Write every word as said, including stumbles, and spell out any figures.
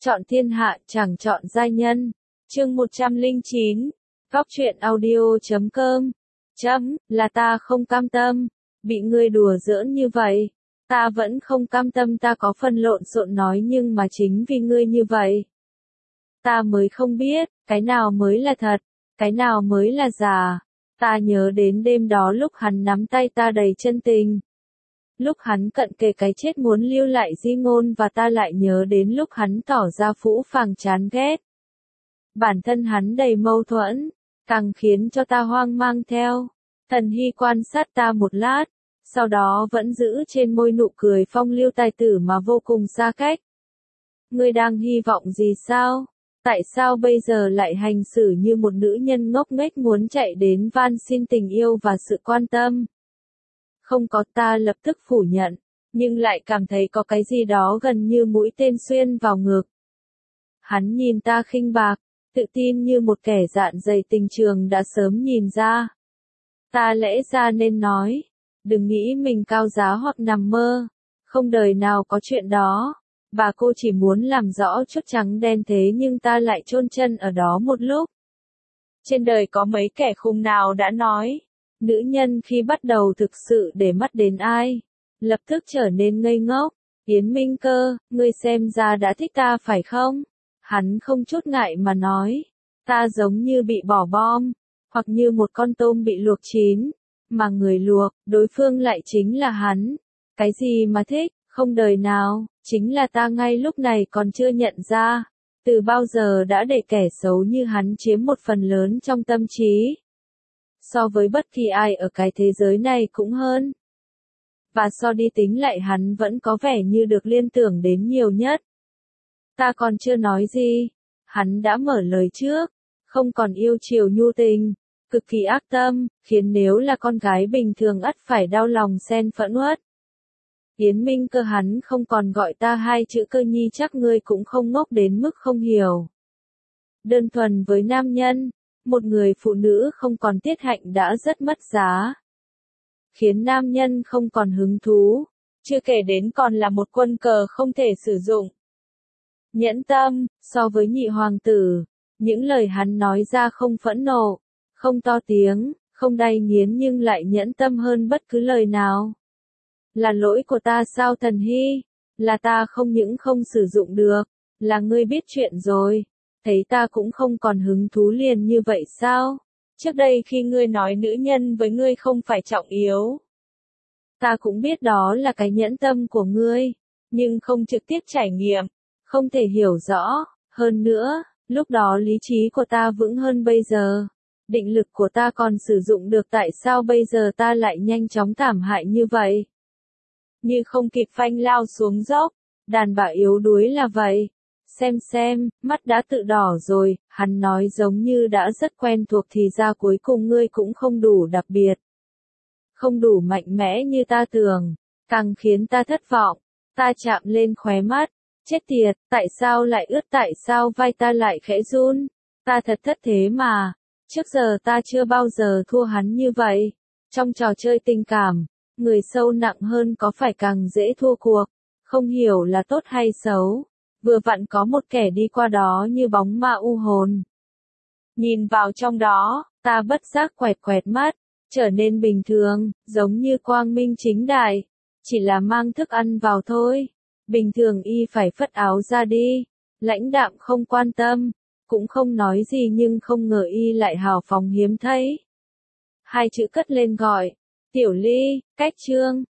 Chọn thiên hạ chẳng chọn giai nhân. Chương một trăm lẻ chín. Góc truyện audio chấm com. Chấm, là ta không cam tâm. Bị ngươi đùa giỡn như vậy. Ta vẫn không cam tâm, ta có phần lộn xộn nói, nhưng mà chính vì ngươi như vậy. Ta mới không biết, cái nào mới là thật, cái nào mới là giả. Ta nhớ đến đêm đó lúc hắn nắm tay ta đầy chân tình. Lúc hắn cận kề cái chết muốn lưu lại di ngôn, và ta lại nhớ đến lúc hắn tỏ ra phũ phàng chán ghét. Bản thân hắn đầy mâu thuẫn, càng khiến cho ta hoang mang theo. Thần Hy quan sát ta một lát, sau đó vẫn giữ trên môi nụ cười phong lưu tài tử mà vô cùng xa cách. Ngươi đang hy vọng gì sao? Tại sao bây giờ lại hành xử như một nữ nhân ngốc nghếch muốn chạy đến van xin tình yêu và sự quan tâm? Không có, ta lập tức phủ nhận, nhưng lại cảm thấy có cái gì đó gần như mũi tên xuyên vào ngực. Hắn nhìn ta khinh bạc, tự tin như một kẻ dạn dày tình trường đã sớm nhìn ra. Ta lẽ ra nên nói, đừng nghĩ mình cao giá hoặc nằm mơ, không đời nào có chuyện đó. Bà cô chỉ muốn làm rõ chút trắng đen, thế nhưng ta lại chôn chân ở đó một lúc. Trên đời có mấy kẻ khùng nào đã nói, nữ nhân khi bắt đầu thực sự để mắt đến ai, lập tức trở nên ngây ngốc. Yến Minh Cơ, ngươi xem ra đã thích ta phải không? Hắn không chút ngại mà nói, ta giống như bị bỏ bom, hoặc như một con tôm bị luộc chín, mà người luộc, đối phương lại chính là hắn. Cái gì mà thích, không đời nào, chính là ta ngay lúc này còn chưa nhận ra, từ bao giờ đã để kẻ xấu như hắn chiếm một phần lớn trong tâm trí. So với bất kỳ ai ở cái thế giới này cũng hơn. Và so đi tính lại hắn vẫn có vẻ như được liên tưởng đến nhiều nhất. Ta còn chưa nói gì, hắn đã mở lời trước, không còn yêu chiều nhu tình, cực kỳ ác tâm, khiến nếu là con gái bình thường ắt phải đau lòng xen phẫn uất. Yến Minh Cơ, hắn không còn gọi ta hai chữ Cơ nhi, chắc ngươi cũng không ngốc đến mức không hiểu. Đơn thuần với nam nhân, một người phụ nữ không còn tiết hạnh đã rất mất giá. Khiến nam nhân không còn hứng thú, chưa kể đến còn là một quân cờ không thể sử dụng. Nhẫn tâm, so với nhị hoàng tử, những lời hắn nói ra không phẫn nộ, không to tiếng, không đay nghiến, nhưng lại nhẫn tâm hơn bất cứ lời nào. Là lỗi của ta sao Thần Hy? Là ta không những không sử dụng được, là ngươi biết chuyện rồi. Thấy ta cũng không còn hứng thú liền như vậy sao? Trước đây khi ngươi nói nữ nhân với ngươi không phải trọng yếu, ta cũng biết đó là cái nhẫn tâm của ngươi, nhưng không trực tiếp trải nghiệm, không thể hiểu rõ. Hơn nữa, lúc đó lý trí của ta vững hơn bây giờ. Định lực của ta còn sử dụng được, tại sao bây giờ ta lại nhanh chóng thảm hại như vậy? Như không kịp phanh lao xuống dốc, đàn bà yếu đuối là vậy. Xem xem, mắt đã tự đỏ rồi, hắn nói giống như đã rất quen thuộc, thì ra cuối cùng ngươi cũng không đủ đặc biệt. Không đủ mạnh mẽ như ta tưởng, càng khiến ta thất vọng. Ta chạm lên khóe mắt, chết tiệt, tại sao lại ướt, tại sao vai ta lại khẽ run? Ta thật thất thế mà, trước giờ ta chưa bao giờ thua hắn như vậy. Trong trò chơi tình cảm, người sâu nặng hơn có phải càng dễ thua cuộc, không hiểu là tốt hay xấu. Vừa vặn có một kẻ đi qua đó như bóng ma u hồn. Nhìn vào trong đó, ta bất giác quẹt quẹt mắt, trở nên bình thường, giống như quang minh chính đại. Chỉ là mang thức ăn vào thôi. Bình thường y phải phất áo ra đi, lãnh đạm không quan tâm, cũng không nói gì, nhưng không ngờ y lại hào phóng hiếm thấy. Hai chữ cất lên gọi, Tiểu Ly, cách chương.